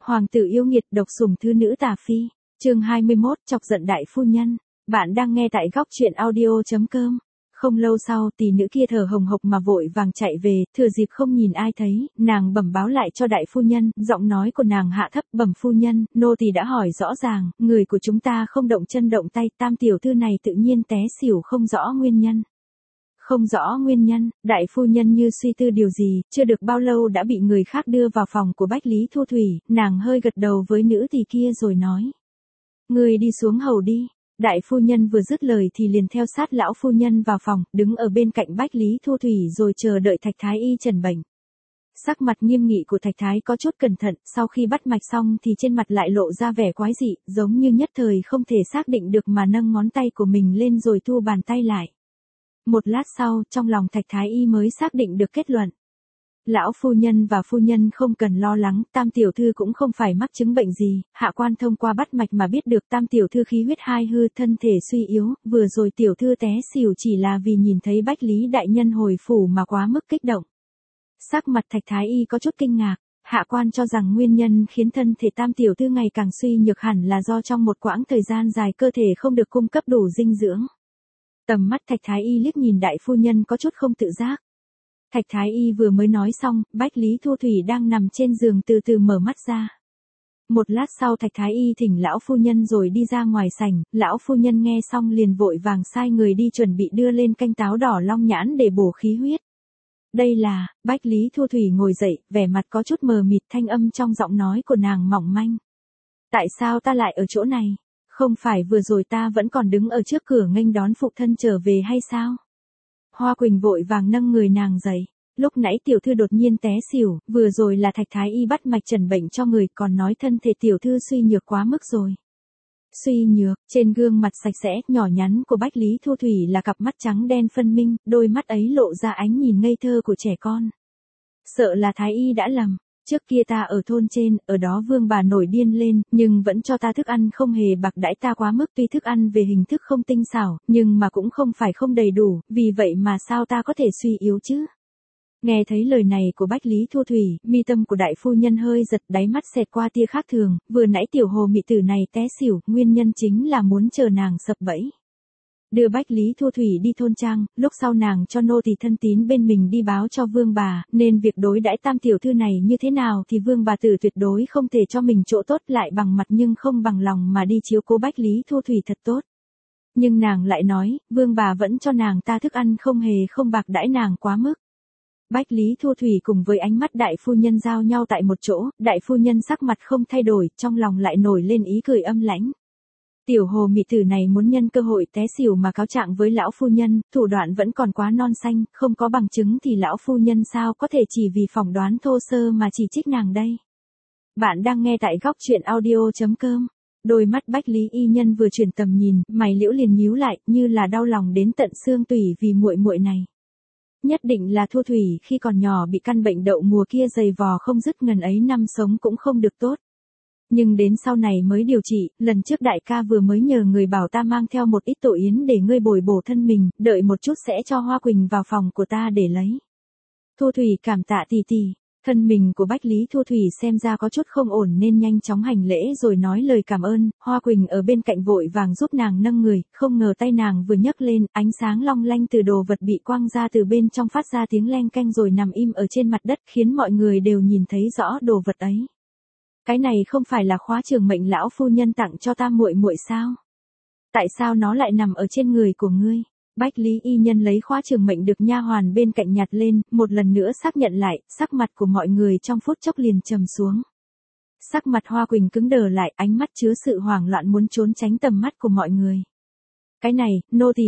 Hoàng tử yêu nghiệt độc sủng thứ nữ tà phi. Chương 21, chọc giận đại phu nhân. Bạn đang nghe tại góc truyện audio.com. Không lâu sau, tỷ nữ kia thở hồng hộc mà vội vàng chạy về, thừa dịp không nhìn ai thấy, nàng bẩm báo lại cho đại phu nhân, giọng nói của nàng hạ thấp, bẩm phu nhân, nô tỳ đã hỏi rõ ràng, người của chúng ta không động chân động tay, tam tiểu thư này tự nhiên té xỉu không rõ nguyên nhân. Không rõ nguyên nhân, đại phu nhân như suy tư điều gì, chưa được bao lâu đã bị người khác đưa vào phòng của Bách Lý Thu Thủy, nàng hơi gật đầu với nữ tỳ kia rồi nói. Người đi xuống hầu đi. Đại phu nhân vừa dứt lời thì liền theo sát lão phu nhân vào phòng, đứng ở bên cạnh Bách Lý Thu Thủy rồi chờ đợi Thạch Thái Y trần bệnh. Sắc mặt nghiêm nghị của Thạch Thái có chút cẩn thận, sau khi bắt mạch xong thì trên mặt lại lộ ra vẻ quái dị, giống như nhất thời không thể xác định được mà nâng ngón tay của mình lên rồi thu bàn tay lại. Một lát sau, trong lòng Thạch Thái Y mới xác định được kết luận. Lão phu nhân và phu nhân không cần lo lắng, tam tiểu thư cũng không phải mắc chứng bệnh gì, hạ quan thông qua bắt mạch mà biết được tam tiểu thư khí huyết hai hư, thân thể suy yếu, vừa rồi tiểu thư té xỉu chỉ là vì nhìn thấy Bách Lý đại nhân hồi phủ mà quá mức kích động. Sắc mặt Thạch Thái Y có chút kinh ngạc, hạ quan cho rằng nguyên nhân khiến thân thể tam tiểu thư ngày càng suy nhược hẳn là do trong một quãng thời gian dài cơ thể không được cung cấp đủ dinh dưỡng. Tầm mắt Thạch Thái Y liếc nhìn đại phu nhân có chút không tự giác. Thạch Thái Y vừa mới nói xong, Bách Lý Thu Thủy đang nằm trên giường từ từ mở mắt ra. Một lát sau Thạch Thái Y thỉnh lão phu nhân rồi đi ra ngoài sảnh, lão phu nhân nghe xong liền vội vàng sai người đi chuẩn bị đưa lên canh táo đỏ long nhãn để bổ khí huyết. Đây là, Bách Lý Thu Thủy ngồi dậy, vẻ mặt có chút mờ mịt, thanh âm trong giọng nói của nàng mỏng manh. Tại sao ta lại ở chỗ này? Không phải vừa rồi ta vẫn còn đứng ở trước cửa nghênh đón phụ thân trở về hay sao? Hoa Quỳnh vội vàng nâng người nàng dậy. Lúc nãy tiểu thư đột nhiên té xỉu, vừa rồi là Thạch Thái Y bắt mạch trần bệnh cho người, còn nói thân thể tiểu thư suy nhược quá mức rồi. Suy nhược, trên gương mặt sạch sẽ, nhỏ nhắn của Bách Lý Thu Thủy là cặp mắt trắng đen phân minh, đôi mắt ấy lộ ra ánh nhìn ngây thơ của trẻ con. Sợ là Thái Y đã lầm. Trước kia ta ở thôn trên, ở đó vương bà nổi điên lên, nhưng vẫn cho ta thức ăn không hề bạc đãi ta quá mức, tuy thức ăn về hình thức không tinh xảo, nhưng mà cũng không phải không đầy đủ, vì vậy mà sao ta có thể suy yếu chứ? Nghe thấy lời này của Bách Lý Thu Thủy, mi tâm của đại phu nhân hơi giật, đáy mắt xẹt qua tia khác thường, vừa nãy tiểu hồ mị tử này té xỉu, nguyên nhân chính là muốn chờ nàng sập bẫy. Đưa Bách Lý Thu Thủy đi thôn trang, lúc sau nàng cho nô tỳ thân tín bên mình đi báo cho vương bà, nên việc đối đãi tam tiểu thư này như thế nào thì vương bà tử tuyệt đối không thể cho mình chỗ tốt lại bằng mặt nhưng không bằng lòng mà đi chiếu cố Bách Lý Thu Thủy thật tốt. Nhưng nàng lại nói, vương bà vẫn cho nàng ta thức ăn không hề không bạc đãi nàng quá mức. Bách Lý Thu Thủy cùng với ánh mắt đại phu nhân giao nhau tại một chỗ, đại phu nhân sắc mặt không thay đổi, trong lòng lại nổi lên ý cười âm lãnh. Tiểu hồ mị tử này muốn nhân cơ hội té xỉu mà cáo trạng với lão phu nhân, thủ đoạn vẫn còn quá non xanh, không có bằng chứng thì lão phu nhân sao có thể chỉ vì phỏng đoán thô sơ mà chỉ trích nàng đây. Bạn đang nghe tại góc truyện audio.com. Đôi mắt Bách Lý y nhân vừa chuyển tầm nhìn, mày liễu liền nhíu lại, như là đau lòng đến tận xương tủy vì muội muội này. Nhất định là Thu Thủy khi còn nhỏ bị căn bệnh đậu mùa kia dày vò không dứt, ngần ấy năm sống cũng không được tốt. Nhưng đến sau này mới điều trị, lần trước đại ca vừa mới nhờ người bảo ta mang theo một ít tổ yến để ngươi bồi bổ thân mình, đợi một chút sẽ cho Hoa Quỳnh vào phòng của ta để lấy. Thu Thủy cảm tạ tỷ tỷ. Thân mình của Bách Lý Thu Thủy xem ra có chút không ổn nên nhanh chóng hành lễ rồi nói lời cảm ơn, Hoa Quỳnh ở bên cạnh vội vàng giúp nàng nâng người, không ngờ tay nàng vừa nhấc lên, ánh sáng long lanh từ đồ vật bị quăng ra từ bên trong phát ra tiếng leng keng rồi nằm im ở trên mặt đất khiến mọi người đều nhìn thấy rõ đồ vật ấy. Cái này không phải là khóa trường mệnh lão phu nhân tặng cho ta muội muội sao? Tại sao nó lại nằm ở trên người của ngươi? Bách Lý y nhân lấy khóa trường mệnh được nha hoàn bên cạnh nhặt lên, một lần nữa xác nhận lại, sắc mặt của mọi người trong phút chốc liền trầm xuống. Sắc mặt Hoa Quỳnh cứng đờ lại, ánh mắt chứa sự hoảng loạn muốn trốn tránh tầm mắt của mọi người. Cái này, nô tỳ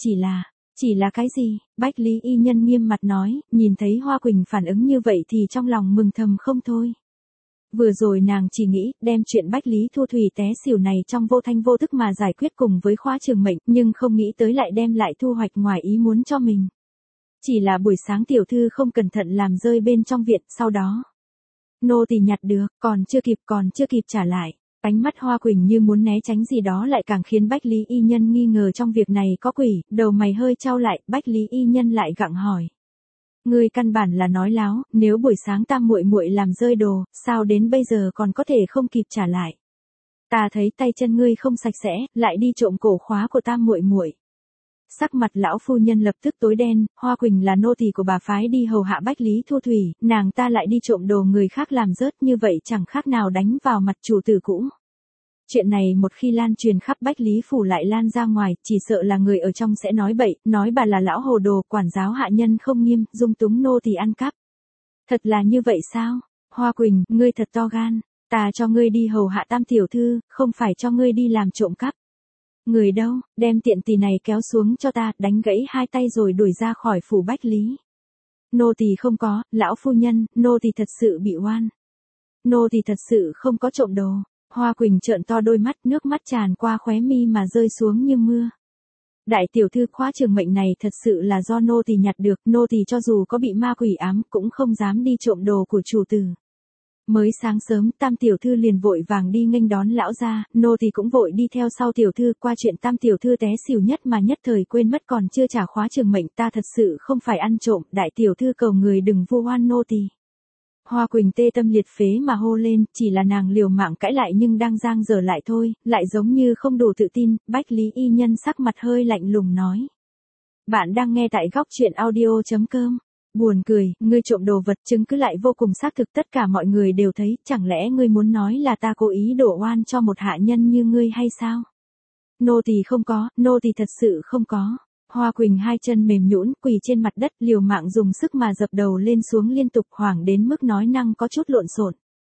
chỉ là cái gì? Bách Lý y nhân nghiêm mặt nói, nhìn thấy Hoa Quỳnh phản ứng như vậy thì trong lòng mừng thầm không thôi. Vừa rồi nàng chỉ nghĩ, đem chuyện Bách Lý Thu Thủy té xỉu này trong vô thanh vô tức mà giải quyết cùng với khóa trường mệnh, nhưng không nghĩ tới lại đem lại thu hoạch ngoài ý muốn cho mình. Chỉ là buổi sáng tiểu thư không cẩn thận làm rơi bên trong viện, sau đó nô tỳ nhặt được, còn chưa kịp trả lại. Ánh mắt Hoa Quỳnh như muốn né tránh gì đó lại càng khiến Bách Lý y nhân nghi ngờ trong việc này có quỷ, đầu mày hơi chau lại, Bách Lý y nhân lại gặng hỏi. Ngươi căn bản là nói láo, nếu buổi sáng tam muội muội làm rơi đồ, sao đến bây giờ còn có thể không kịp trả lại. Ta thấy tay chân ngươi không sạch sẽ, lại đi trộm cổ khóa của tam muội muội. Sắc mặt lão phu nhân lập tức tối đen, Hoa Quỳnh là nô tỳ của bà phái đi hầu hạ Bách Lý Thu Thủy, nàng ta lại đi trộm đồ người khác làm rớt, như vậy chẳng khác nào đánh vào mặt chủ tử cũ. Chuyện này một khi lan truyền khắp Bách Lý phủ lại lan ra ngoài, chỉ sợ là người ở trong sẽ nói bậy, nói bà là lão hồ đồ, quản giáo hạ nhân không nghiêm, dung túng nô tỳ ăn cắp. Thật là như vậy sao? Hoa Quỳnh, ngươi thật to gan, ta cho ngươi đi hầu hạ tam tiểu thư, không phải cho ngươi đi làm trộm cắp. Người đâu, đem tiện tỳ này kéo xuống cho ta, đánh gãy hai tay rồi đuổi ra khỏi phủ Bách Lý. Nô tỳ không có, lão phu nhân, nô tỳ thật sự bị oan. Nô tỳ thật sự không có trộm đồ. Hoa Quỳnh trợn to đôi mắt, nước mắt tràn qua khóe mi mà rơi xuống như mưa. Đại tiểu thư khóa trường mệnh này thật sự là do nô tỳ nhặt được, nô tỳ cho dù có bị ma quỷ ám cũng không dám đi trộm đồ của chủ tử. Mới sáng sớm, tam tiểu thư liền vội vàng đi nghênh đón lão gia, nô tỳ cũng vội đi theo sau tiểu thư, qua chuyện tam tiểu thư té xỉu nhất mà nhất thời quên mất còn chưa trả khóa trường mệnh, ta thật sự không phải ăn trộm, đại tiểu thư cầu người đừng vu oan nô tỳ. Hoa Quỳnh tê tâm liệt phế mà hô lên, chỉ là nàng liều mạng cãi lại nhưng đang giang dở lại thôi, lại giống như không đủ tự tin, Bách Lý y nhân sắc mặt hơi lạnh lùng nói. Bạn đang nghe tại góc truyện audio.com. Buồn cười, ngươi trộm đồ vật, chứng cứ lại vô cùng xác thực, tất cả mọi người đều thấy, chẳng lẽ ngươi muốn nói là ta cố ý đổ oan cho một hạ nhân như ngươi hay sao? Nô tỳ không có, nô tỳ thật sự không có. Hoa Quỳnh hai chân mềm nhũn, quỳ trên mặt đất, liều mạng dùng sức mà dập đầu lên xuống liên tục, hoảng đến mức nói năng có chút lộn xộn.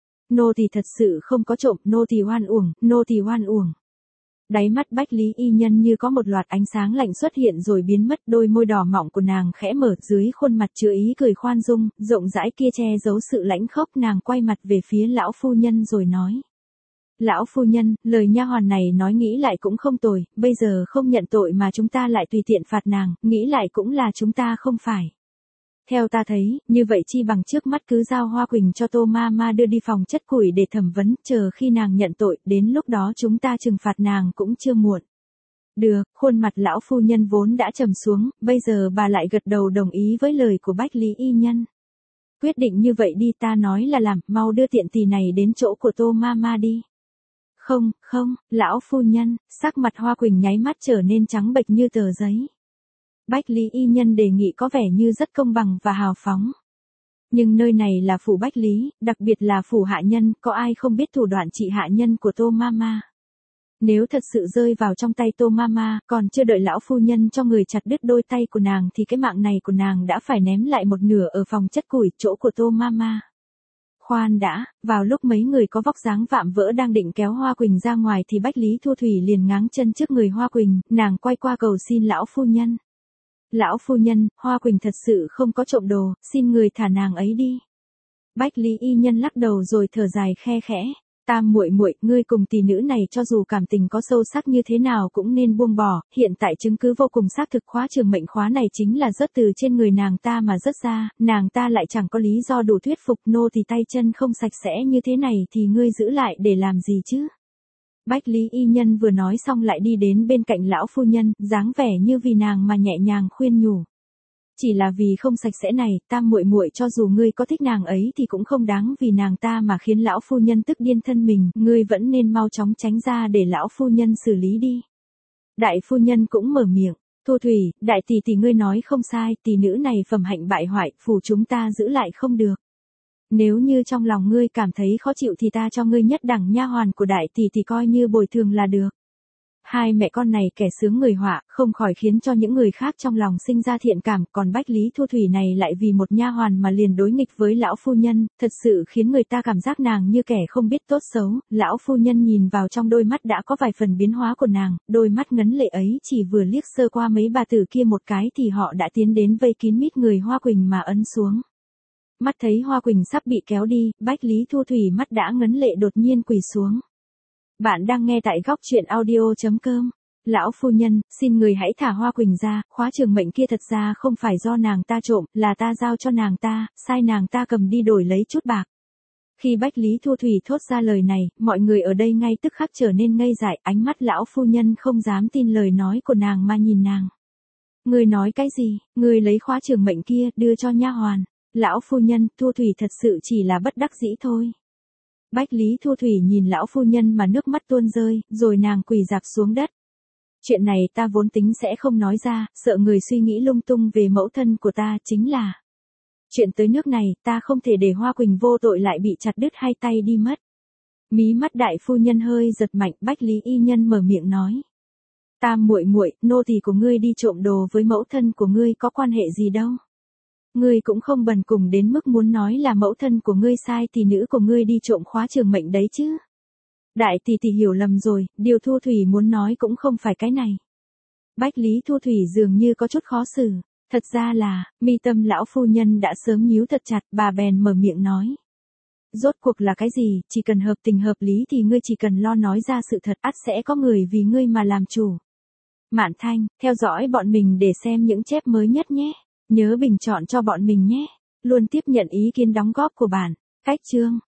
Nô tỳ thật sự không có trộm, nô tỳ oan uổng, nô tỳ oan uổng. Đáy mắt Bách Lý y nhân như có một loạt ánh sáng lạnh xuất hiện rồi biến mất, đôi môi đỏ mọng của nàng khẽ mở, dưới khuôn mặt chứa ý cười khoan dung, rộng rãi kia che giấu sự lãnh khốc, nàng quay mặt về phía lão phu nhân rồi nói. Lão phu nhân, lời nha hoàn này nói nghĩ lại cũng không tồi, bây giờ không nhận tội mà chúng ta lại tùy tiện phạt nàng, nghĩ lại cũng là chúng ta không phải. Theo ta thấy, như vậy chi bằng trước mắt cứ giao Hoa Quỳnh cho Tô Ma Ma đưa đi phòng chất củi để thẩm vấn, chờ khi nàng nhận tội, đến lúc đó chúng ta trừng phạt nàng cũng chưa muộn. Được, khuôn mặt lão phu nhân vốn đã trầm xuống, bây giờ bà lại gật đầu đồng ý với lời của Bách Lý y nhân. Quyết định như vậy đi, ta nói là làm, mau đưa tiện tỳ này đến chỗ của Tô Ma Ma đi. Không, không, lão phu nhân, sắc mặt Hoa Quỳnh nháy mắt trở nên trắng bệch như tờ giấy. Bách Lý y nhân đề nghị có vẻ như rất công bằng và hào phóng. Nhưng nơi này là phủ Bách Lý, đặc biệt là phủ hạ nhân, có ai không biết thủ đoạn trị hạ nhân của Tô Mama. Nếu thật sự rơi vào trong tay Tô Mama, còn chưa đợi lão phu nhân cho người chặt đứt đôi tay của nàng thì cái mạng này của nàng đã phải ném lại một nửa ở phòng chất củi, chỗ của Tô Mama. Khoan đã, vào lúc mấy người có vóc dáng vạm vỡ đang định kéo Hoa Quỳnh ra ngoài thì Bách Lý Thu Thủy liền ngáng chân trước người Hoa Quỳnh, nàng quay qua cầu xin lão phu nhân. Lão phu nhân, Hoa Quỳnh thật sự không có trộm đồ, xin người thả nàng ấy đi. Bách Lý y nhân lắc đầu rồi thở dài khe khẽ. Tam muội muội, ngươi cùng tỷ nữ này cho dù cảm tình có sâu sắc như thế nào cũng nên buông bỏ, hiện tại chứng cứ vô cùng xác thực, khóa trường mệnh khóa này chính là rớt từ trên người nàng ta mà rớt ra, nàng ta lại chẳng có lý do đủ thuyết phục, nô thì tay chân không sạch sẽ như thế này thì ngươi giữ lại để làm gì chứ? Bách Lý y nhân vừa nói xong lại đi đến bên cạnh lão phu nhân, dáng vẻ như vì nàng mà nhẹ nhàng khuyên nhủ. Chỉ là vì không sạch sẽ này, tam muội muội cho dù ngươi có thích nàng ấy thì cũng không đáng vì nàng ta mà khiến lão phu nhân tức điên thân mình, ngươi vẫn nên mau chóng tránh ra để lão phu nhân xử lý đi. Đại phu nhân cũng mở miệng, Thu Thủy, đại tỷ tỷ ngươi nói không sai, tỷ nữ này phẩm hạnh bại hoại, phủ chúng ta giữ lại không được. Nếu như trong lòng ngươi cảm thấy khó chịu thì ta cho ngươi nhất đẳng nha hoàn của đại tỷ tỷ coi như bồi thường là được. Hai mẹ con này kẻ sướng người họa, không khỏi khiến cho những người khác trong lòng sinh ra thiện cảm, còn Bách Lý Thu Thủy này lại vì một nha hoàn mà liền đối nghịch với lão phu nhân, thật sự khiến người ta cảm giác nàng như kẻ không biết tốt xấu. Lão phu nhân nhìn vào trong đôi mắt đã có vài phần biến hóa của nàng, đôi mắt ngấn lệ ấy chỉ vừa liếc sơ qua mấy bà tử kia một cái thì họ đã tiến đến vây kín mít người Hoa Quỳnh mà ấn xuống. Mắt thấy Hoa Quỳnh sắp bị kéo đi, Bách Lý Thu Thủy mắt đã ngấn lệ đột nhiên quỳ xuống. Bạn đang nghe tại góc truyện audio.com. Lão phu nhân, xin người hãy thả Hoa Quỳnh ra, khóa trường mệnh kia thật ra không phải do nàng ta trộm, là ta giao cho nàng ta, sai nàng ta cầm đi đổi lấy chút bạc. Khi Bách Lý Thu Thủy thốt ra lời này, mọi người ở đây ngay tức khắc trở nên ngây dại, ánh mắt lão phu nhân không dám tin lời nói của nàng mà nhìn nàng. Ngươi nói cái gì, ngươi lấy khóa trường mệnh kia, đưa cho nha hoàn. Lão phu nhân, Thu Thủy thật sự chỉ là bất đắc dĩ thôi. Bách Lý Thu Thủy nhìn lão phu nhân mà nước mắt tuôn rơi, rồi nàng quỳ rạp xuống đất. Chuyện này ta vốn tính sẽ không nói ra, sợ người suy nghĩ lung tung về mẫu thân của ta, chính là. Chuyện tới nước này, ta không thể để Hoa Quỳnh vô tội lại bị chặt đứt hai tay đi mất. Mí mắt đại phu nhân hơi giật mạnh, Bách Lý y nhân mở miệng nói. Tam muội muội, nô tỳ của ngươi đi trộm đồ với mẫu thân của ngươi có quan hệ gì đâu. Ngươi cũng không bần cùng đến mức muốn nói là mẫu thân của ngươi sai thì nữ của ngươi đi trộm khóa trường mệnh đấy chứ. Đại tỷ tỷ hiểu lầm rồi, điều Thu Thủy muốn nói cũng không phải cái này. Bách Lý Thu Thủy dường như có chút khó xử. Thật ra là, mi tâm lão phu nhân đã sớm nhíu thật chặt, bà bèn mở miệng nói. Rốt cuộc là cái gì, chỉ cần hợp tình hợp lý thì ngươi chỉ cần lo nói ra sự thật, ắt sẽ có người vì ngươi mà làm chủ. Mạn Thanh, theo dõi bọn mình để xem những chép mới nhất nhé. Nhớ bình chọn cho bọn mình nhé. Luôn tiếp nhận ý kiến đóng góp của bạn. Cách chương.